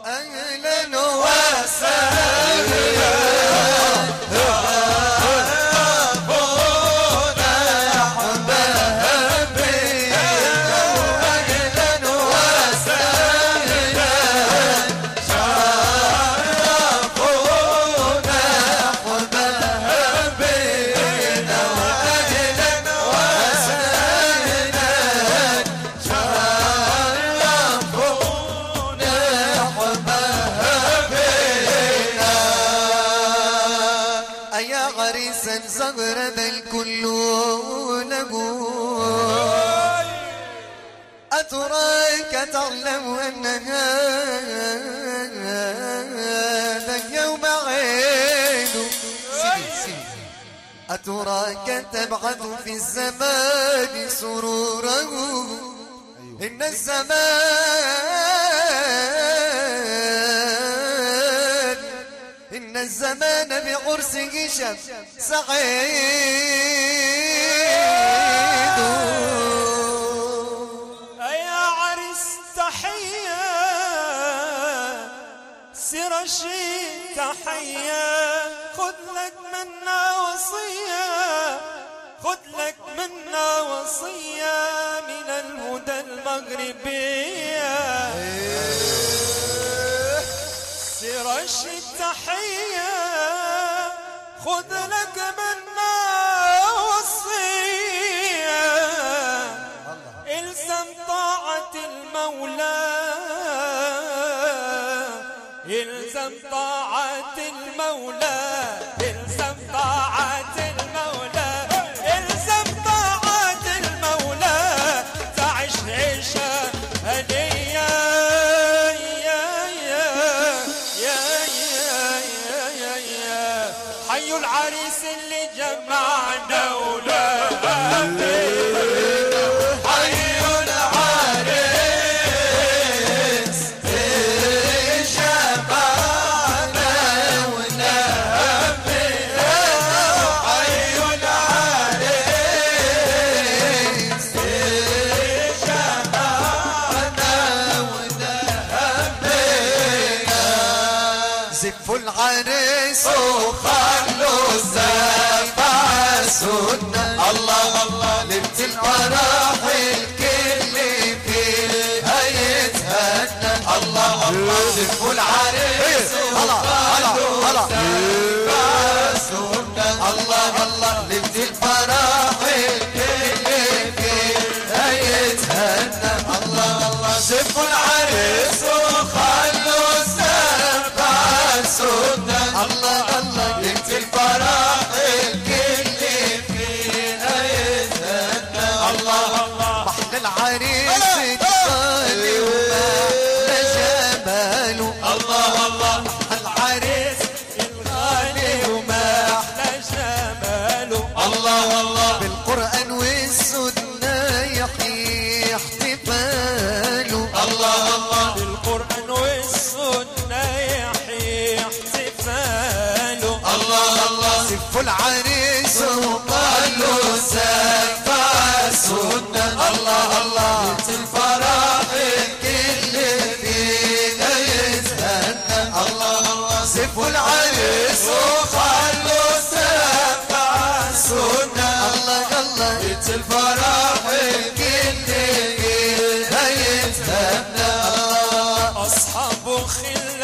أهلا وسهلا زغرب الكل له أتراك تعلم أن هذا اليوم عيد أتراك تبعث في الزمان سروره إن الزمان بعرسه شب سعيد. يا عرس تحية سر الشيء تحية خذ لك منا وصية خذ لك منا وصية من الهدى المغربية سر الشيء تحية خذ لك منا وصية الزم طاعة المولى الزم طاعة المولى الزم طاعة المولى الزم طاعة المولى تعش عيشة هنية حي العريس اللي جمعنا ولاده حي العريس اللي جمعنا ونهبه حي العريس اللي جمعنا ونهبه زفوا العريس وخلوا الزفة سنة الله الله لبت الفرح الكل فيها يتهنى الله الله زفوا العريس وخلوا الزفة سنة الله الله لبت الفرح الكل فيها يتهنى الله الله زفوا العريس وخلوا الزفة سنة الله الله لبت الفرح الكل فيها يتهنى الله الله محلى العريس الغالي ومحلى جماله الله الله محلى العريس الغالي ومحلى جماله الله الله بالقرآن والسنة يحيي احتفاله الله الله بالقرآن والسنة يحيي احتفاله الله الله زفوا العريس وقالوا زفا سنة الله الله لبت الفرح الكل فينا يتهنى الله الله زفوا العريس وقالوا زفا سنة الله الله لبت الفرح الكل فينا يتهنى الله أصحاب خل